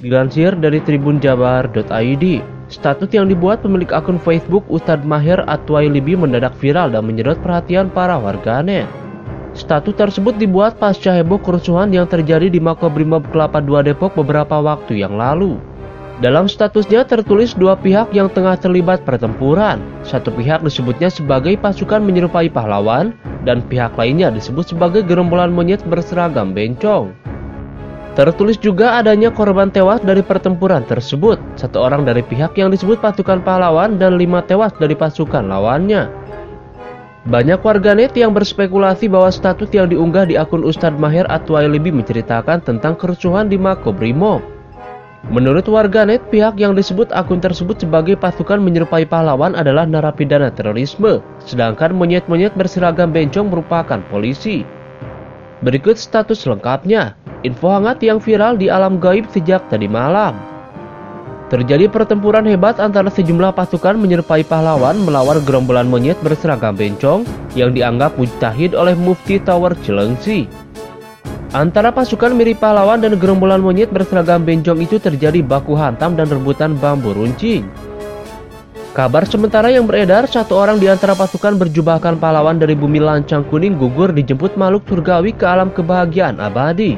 Dilansir dari tribunjabar.id, status yang dibuat pemilik akun Facebook Ustadz Maher At-Twailibi mendadak viral dan menyedot perhatian para warganet. Status tersebut dibuat pasca heboh kerusuhan yang terjadi di Makobrimob Kelapa II Depok beberapa waktu yang lalu. Dalam statusnya tertulis dua pihak yang tengah terlibat pertempuran. Satu pihak disebutnya sebagai pasukan menyerupai pahlawan, dan pihak lainnya disebut sebagai gerombolan monyet berseragam bencong. Tertulis juga adanya korban tewas dari pertempuran tersebut, satu orang dari pihak yang disebut pasukan pahlawan dan 5 tewas dari pasukan lawannya. Banyak warganet yang berspekulasi bahwa status yang diunggah di akun Ustadz Maher At-Twailibi menceritakan tentang kerusuhan di Makobrimob. Menurut warganet, pihak yang disebut akun tersebut sebagai pasukan menyerupai pahlawan adalah narapidana terorisme, sedangkan monyet-monyet berseragam bencong merupakan polisi. Berikut status lengkapnya. Info hangat yang viral di alam gaib sejak tadi malam. Terjadi pertempuran hebat antara sejumlah pasukan menyerupai pahlawan melawan gerombolan monyet berseragam bencong yang dianggap mujtahid oleh Mufti Tower Cilengsi. Antara pasukan mirip pahlawan dan gerombolan monyet berseragam bencong itu terjadi baku hantam dan rebutan bambu runcing. Kabar sementara yang beredar, satu orang di antara pasukan berjubahkan pahlawan dari bumi lancang kuning gugur dijemput makhluk surgawi ke alam kebahagiaan abadi.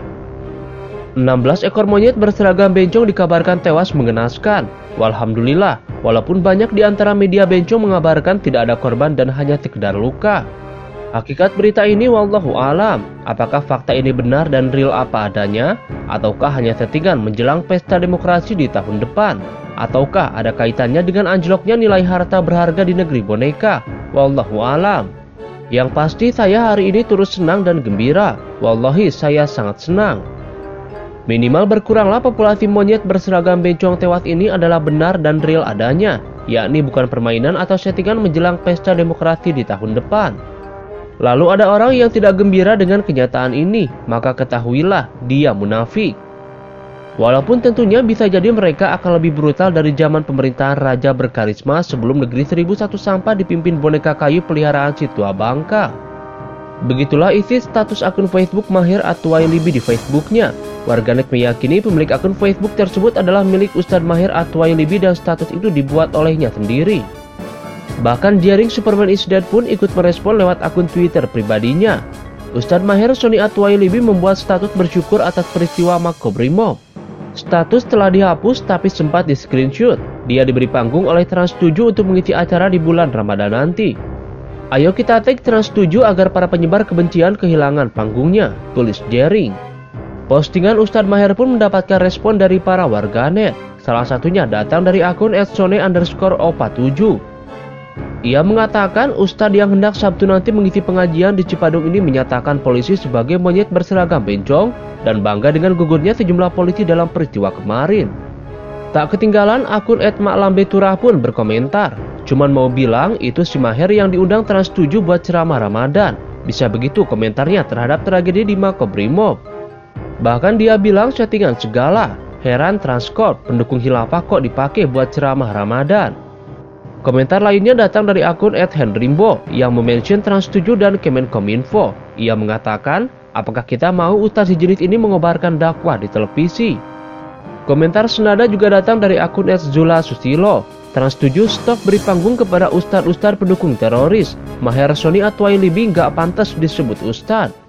16 ekor monyet berseragam bencong dikabarkan tewas mengenaskan. Walhamdulillah, walaupun banyak di antara media bencong mengabarkan tidak ada korban dan hanya sekedar luka. Hakikat berita ini wallahu alam. Apakah fakta ini benar dan real apa adanya? Ataukah hanya settingan menjelang pesta demokrasi di tahun depan? Ataukah ada kaitannya dengan anjloknya nilai harta berharga di negeri boneka? Wallahu alam. Yang pasti saya hari ini turut senang dan gembira. Wallahi saya sangat senang. Minimal berkuranglah populasi monyet berseragam bencong tewas ini adalah benar dan real adanya, yakni bukan permainan atau settingan menjelang pesta demokrasi di tahun depan. Lalu ada orang yang tidak gembira dengan kenyataan ini, maka ketahuilah dia munafik. Walaupun tentunya bisa jadi mereka akan lebih brutal dari zaman pemerintahan raja berkarisma sebelum negeri 1001 sampah dipimpin boneka kayu peliharaan si tua bangka. Begitulah isi status akun Facebook Maher At-Twailibi di Facebooknya. Warganet meyakini pemilik akun Facebook tersebut adalah milik Ustadz Maher At-Twailibi dan status itu dibuat olehnya sendiri. Bahkan jaring Superman is Dead pun ikut merespon lewat akun Twitter pribadinya. Ustadz Maher Soni At-Twailibi membuat status bersyukur atas peristiwa Makobrimob. Status telah dihapus tapi sempat di screenshot. Dia diberi panggung oleh Trans 7 untuk mengisi acara di bulan Ramadan nanti. Ayo kita tag Trans 7 agar para penyebar kebencian kehilangan panggungnya, tulis jaring. Postingan Ustadz Maher pun mendapatkan respon dari para warganet. Salah satunya datang dari akun @sone_opa7. Ia mengatakan Ustadz yang hendak Sabtu nanti mengisi pengajian di Cipadung ini menyatakan polisi sebagai monyet berseragam bencong dan bangga dengan gugurnya sejumlah polisi dalam peristiwa kemarin. Tak ketinggalan akun @maklambeturah pun berkomentar, cuman mau bilang itu si Maher yang diundang Trans 7 buat ceramah Ramadan. Bisa begitu komentarnya terhadap tragedi di Makobrimob. Bahkan dia bilang settingan segala. Heran Transcorp pendukung khilafah kok dipakai buat ceramah Ramadan. Komentar lainnya datang dari akun @henrimbo yang memention Trans 7 dan Kemenkominfo. Ia mengatakan, apakah kita mau ustadz sejenis ini mengobarkan dakwah di televisi? Komentar senada juga datang dari akun @zula_susilo. Trans 7 stop beri panggung kepada ustadz-ustadz pendukung teroris. Maher Soni At-Twailibi nggak pantas disebut ustadz.